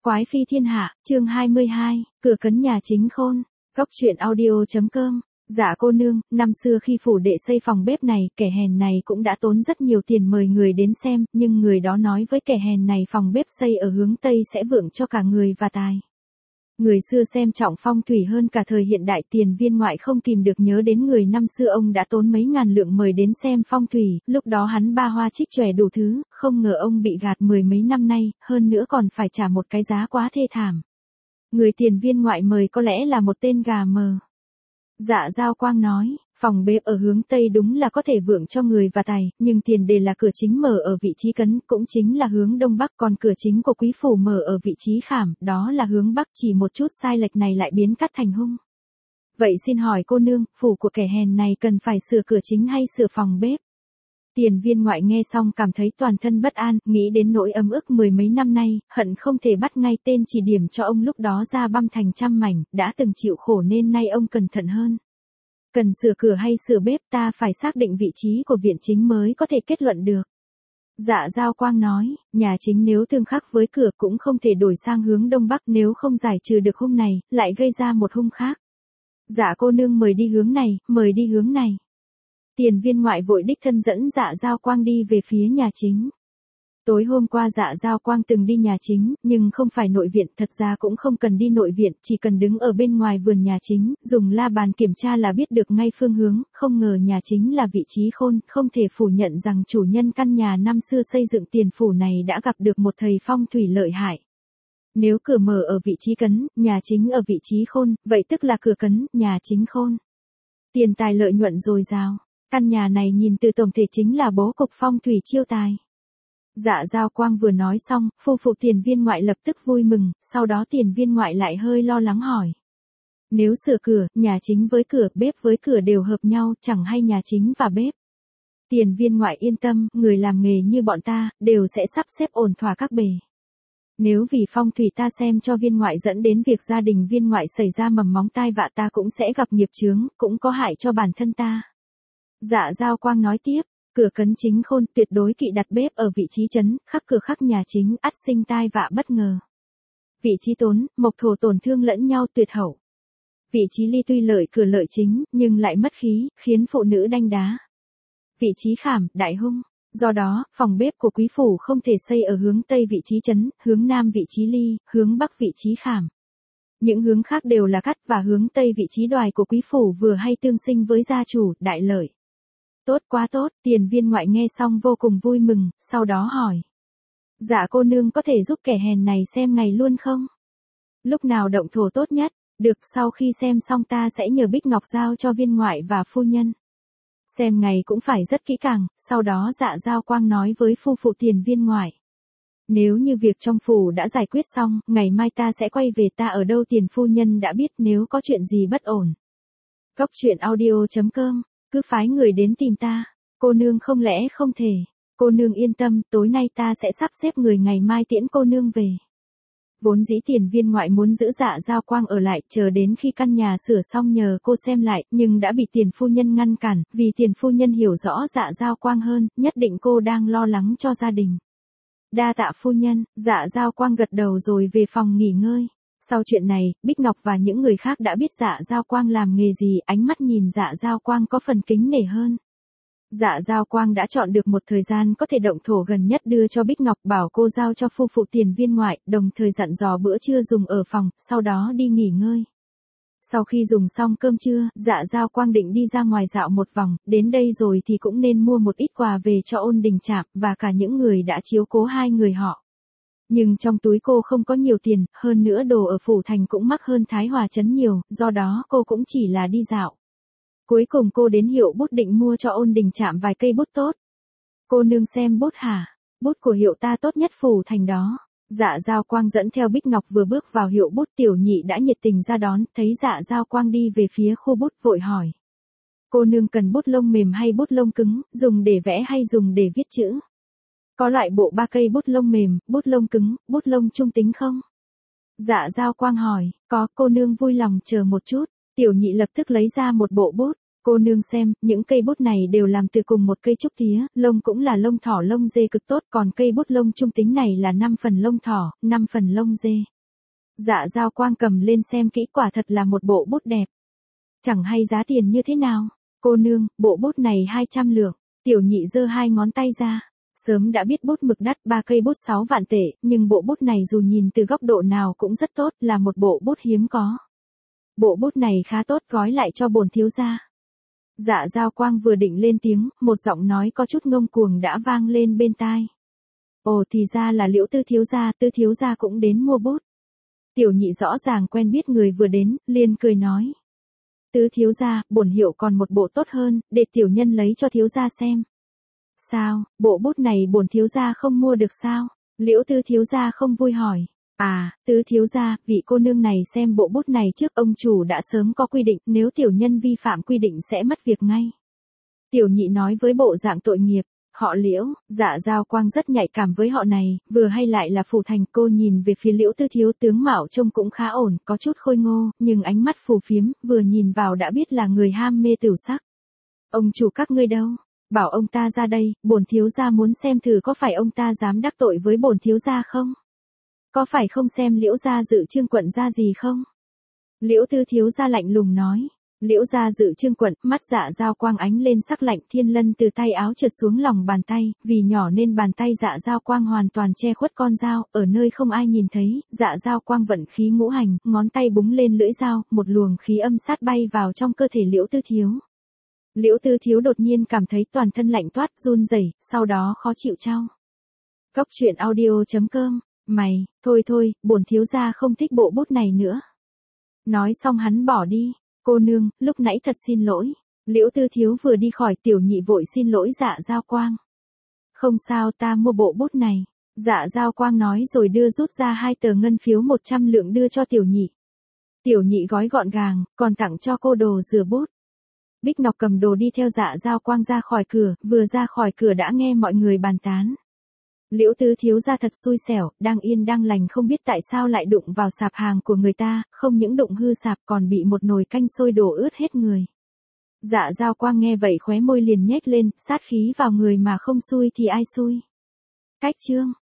Quái phi thiên hạ, chương 22, cửa cấn nhà chính khôn. Góc truyện audio.com. Dạ cô nương, năm xưa khi phủ đệ xây phòng bếp này, kẻ hèn này cũng đã tốn rất nhiều tiền mời người đến xem, nhưng người đó nói với kẻ hèn này phòng bếp xây ở hướng Tây sẽ vượng cho cả người và tài. Người xưa xem trọng phong thủy hơn cả thời hiện đại, Tiền Viên Ngoại không kìm được nhớ đến người năm xưa ông đã tốn mấy ngàn lượng mời đến xem phong thủy, lúc đó hắn ba hoa trích chòe đủ thứ, không ngờ ông bị gạt mười mấy năm nay, hơn nữa còn phải trả một cái giá quá thê thảm. Người Tiền Viên Ngoại mời có lẽ là một tên gà mờ. Dạ Giao Quang nói, phòng bếp ở hướng Tây đúng là có thể vượng cho người và tài, nhưng tiền đề là cửa chính mở ở vị trí cấn, cũng chính là hướng Đông Bắc, còn cửa chính của quý phủ mở ở vị trí khảm, đó là hướng Bắc, chỉ một chút sai lệch này lại biến cát thành hung. Vậy xin hỏi cô nương, phủ của kẻ hèn này cần phải sửa cửa chính hay sửa phòng bếp? Tiền Viên Ngoại nghe xong cảm thấy toàn thân bất an, nghĩ đến nỗi ấm ức mười mấy năm nay, hận không thể bắt ngay tên chỉ điểm cho ông lúc đó ra băm thành trăm mảnh, đã từng chịu khổ nên nay ông cẩn thận hơn. Cần sửa cửa hay sửa bếp, ta phải xác định vị trí của viện chính mới có thể kết luận được. Dạ Giao Quang nói, nhà chính nếu tương khắc với cửa cũng không thể đổi sang hướng Đông Bắc, nếu không giải trừ được hung này, lại gây ra một hung khác. Dạ cô nương mời đi hướng này, mời đi hướng này. Tiền Viên Ngoại vội đích thân dẫn Dạ Giao Quang đi về phía nhà chính. Tối hôm qua Dạ Giao Quang từng đi nhà chính, nhưng không phải nội viện, thật ra cũng không cần đi nội viện, chỉ cần đứng ở bên ngoài vườn nhà chính, dùng la bàn kiểm tra là biết được ngay phương hướng, không ngờ nhà chính là vị trí khôn, không thể phủ nhận rằng chủ nhân căn nhà năm xưa xây dựng tiền phủ này đã gặp được một thầy phong thủy lợi hại. Nếu cửa mở ở vị trí cấn, nhà chính ở vị trí khôn, vậy tức là cửa cấn, nhà chính khôn. Tiền tài lợi nhuận dồi dào. Căn nhà này nhìn từ tổng thể chính là bố cục phong thủy chiêu tài. Dạ Giao Quang vừa nói xong, phu phụ Tiền Viên Ngoại lập tức vui mừng, sau đó Tiền Viên Ngoại lại hơi lo lắng hỏi. Nếu sửa cửa, nhà chính với cửa, bếp với cửa đều hợp nhau, chẳng hay nhà chính và bếp. Tiền Viên Ngoại yên tâm, người làm nghề như bọn ta, đều sẽ sắp xếp ổn thỏa các bề. Nếu vì phong thủy ta xem cho Viên Ngoại dẫn đến việc gia đình Viên Ngoại xảy ra mầm móng tai vạ, ta cũng sẽ gặp nghiệp chướng, cũng có hại cho bản thân ta. Dạ Giao Quang nói tiếp, cửa cấn chính khôn, tuyệt đối kỵ đặt bếp ở vị trí trấn, khắc cửa khắc nhà chính, ắt sinh tai vạ bất ngờ. Vị trí tốn, mộc thổ tổn thương lẫn nhau tuyệt hậu. Vị trí ly tuy lợi cửa lợi chính, nhưng lại mất khí, khiến phụ nữ đanh đá. Vị trí khảm, đại hung. Do đó, phòng bếp của quý phủ không thể xây ở hướng Tây vị trí trấn, hướng Nam vị trí ly, hướng Bắc vị trí khảm. Những hướng khác đều là cắt, và hướng Tây vị trí đoài của quý phủ vừa hay tương sinh với gia chủ, đại lợi. Tốt quá tốt, Tiền Viên Ngoại nghe xong vô cùng vui mừng, sau đó hỏi. Dạ cô nương có thể giúp kẻ hèn này xem ngày luôn không? Lúc nào động thổ tốt nhất? Được, sau khi xem xong ta sẽ nhờ Bích Ngọc giao cho Viên Ngoại và phu nhân. Xem ngày cũng phải rất kỹ càng, sau đó Dạ Giao Quang nói với phu phụ Tiền Viên Ngoại. Nếu như việc trong phủ đã giải quyết xong, ngày mai ta sẽ quay về, ta ở đâu Tiền phu nhân đã biết, nếu có chuyện gì bất ổn. Góc truyện audio.com. Cứ phái người đến tìm ta. Cô nương không lẽ không thể. Cô nương yên tâm, tối nay ta sẽ sắp xếp người ngày mai tiễn cô nương về. Vốn dĩ Tiền Viên Ngoại muốn giữ Dạ Giao Quang ở lại, chờ đến khi căn nhà sửa xong nhờ cô xem lại, nhưng đã bị Tiền phu nhân ngăn cản, vì Tiền phu nhân hiểu rõ Dạ Giao Quang hơn, nhất định cô đang lo lắng cho gia đình. Đa tạ phu nhân. Dạ Giao Quang gật đầu rồi về phòng nghỉ ngơi. Sau chuyện này, Bích Ngọc và những người khác đã biết Dạ Giao Quang làm nghề gì, ánh mắt nhìn Dạ Giao Quang có phần kính nể hơn. Dạ Giao Quang đã chọn được một thời gian có thể động thổ gần nhất đưa cho Bích Ngọc, bảo cô giao cho phu phụ Tiền Viên Ngoại, đồng thời dặn dò bữa trưa dùng ở phòng, sau đó đi nghỉ ngơi. Sau khi dùng xong cơm trưa, Dạ Giao Quang định đi ra ngoài dạo một vòng, đến đây rồi thì cũng nên mua một ít quà về cho Ôn Đình Trạm, và cả những người đã chiếu cố hai người họ. Nhưng trong túi cô không có nhiều tiền, hơn nữa đồ ở phủ thành cũng mắc hơn Thái Hòa trấn nhiều, do đó cô cũng chỉ là đi dạo. Cuối cùng cô đến hiệu bút định mua cho Ôn Đình Trạm vài cây bút tốt. Cô nương xem bút hả? Bút của hiệu ta tốt nhất phủ thành đó. Dạ Giao Quang dẫn theo Bích Ngọc vừa bước vào hiệu bút, Tiểu Nhị đã nhiệt tình ra đón, thấy Dạ Giao Quang đi về phía khu bút vội hỏi. Cô nương cần bút lông mềm hay bút lông cứng, dùng để vẽ hay dùng để viết chữ? Có loại bộ 3 cây bút lông mềm, bút lông cứng, bút lông trung tính không? Dạ Giao Quang hỏi, có, cô nương vui lòng chờ một chút. Tiểu Nhị lập tức lấy ra một bộ bút. Cô nương xem, những cây bút này đều làm từ cùng một cây trúc tía, lông cũng là lông thỏ lông dê cực tốt, còn cây bút lông trung tính này là 5 phần lông thỏ, 5 phần lông dê. Dạ Giao Quang cầm lên xem kỹ, quả thật là một bộ bút đẹp. Chẳng hay giá tiền như thế nào. Cô nương, bộ bút này 200 lượng. Tiểu nhị giơ hai ngón tay ra. Sớm đã biết bút mực đắt, 3 cây bút 6 vạn tệ, nhưng bộ bút này dù nhìn từ góc độ nào cũng rất tốt, là một bộ bút hiếm có. Bộ bút này khá tốt, gói lại cho bổn thiếu gia. Dạ Giao Quang vừa định lên tiếng, một giọng nói có chút ngông cuồng đã vang lên bên tai. Ồ, thì ra là Liễu Tư thiếu gia cũng đến mua bút. Tiểu nhị rõ ràng quen biết người vừa đến, liền cười nói. Tứ thiếu gia, bổn hiệu còn một bộ tốt hơn, để tiểu nhân lấy cho thiếu gia xem. Sao, bộ bút này bổn thiếu gia không mua được sao? Liễu Tư thiếu gia không vui hỏi. À, Tứ thiếu gia, vị cô nương này xem bộ bút này trước, ông chủ đã sớm có quy định, nếu tiểu nhân vi phạm quy định sẽ mất việc ngay. Tiểu nhị nói với bộ dạng tội nghiệp. Họ Liễu, Dạ Giao Quang rất nhạy cảm với họ này, vừa hay lại là phủ thành. Cô nhìn về phía Liễu Tư thiếu, tướng mạo trông cũng khá ổn, có chút khôi ngô, nhưng ánh mắt phù phiếm, vừa nhìn vào đã biết là người ham mê tửu sắc. Ông chủ các ngươi đâu? Bảo ông ta ra đây, bổn thiếu gia muốn xem thử có phải ông ta dám đắc tội với bổn thiếu gia không? Có phải không xem Liễu gia Dự Trương quận gia gì không? Liễu Tư thiếu gia lạnh lùng nói. Liễu gia Dự Trương quận, mắt Dạ Giao Quang ánh lên sắc lạnh, thiên lân từ tay áo trượt xuống lòng bàn tay, vì nhỏ nên bàn tay Dạ Giao Quang hoàn toàn che khuất con dao, ở nơi không ai nhìn thấy, Dạ Giao Quang vận khí ngũ hành, ngón tay búng lên lưỡi dao, một luồng khí âm sát bay vào trong cơ thể Liễu Tư thiếu. Liễu Tư thiếu đột nhiên cảm thấy toàn thân lạnh toát, run rẩy, sau đó khó chịu trao. Góc truyện audio.com, mày, thôi, bổn thiếu gia không thích bộ bút này nữa. Nói xong hắn bỏ đi. Cô nương, lúc nãy thật xin lỗi. Liễu Tư thiếu vừa đi khỏi, tiểu nhị vội xin lỗi Dạ Giao Quang. Không sao, ta mua bộ bút này. Dạ Giao Quang nói rồi rút ra 2 tờ ngân phiếu 100 lượng đưa cho tiểu nhị. Tiểu nhị gói gọn gàng, còn tặng cho cô đồ rửa bút. Bích Ngọc cầm đồ đi theo Dạ Giao Quang ra khỏi cửa, vừa ra khỏi cửa đã nghe mọi người bàn tán. Liễu Tư thiếu gia thật xui xẻo, đang yên đang lành không biết tại sao lại đụng vào sạp hàng của người ta, không những đụng hư sạp còn bị một nồi canh sôi đổ ướt hết người. Dạ Giao Quang nghe vậy khóe môi liền nhếch lên, sát khí vào người mà không xui thì ai xui. Cách chương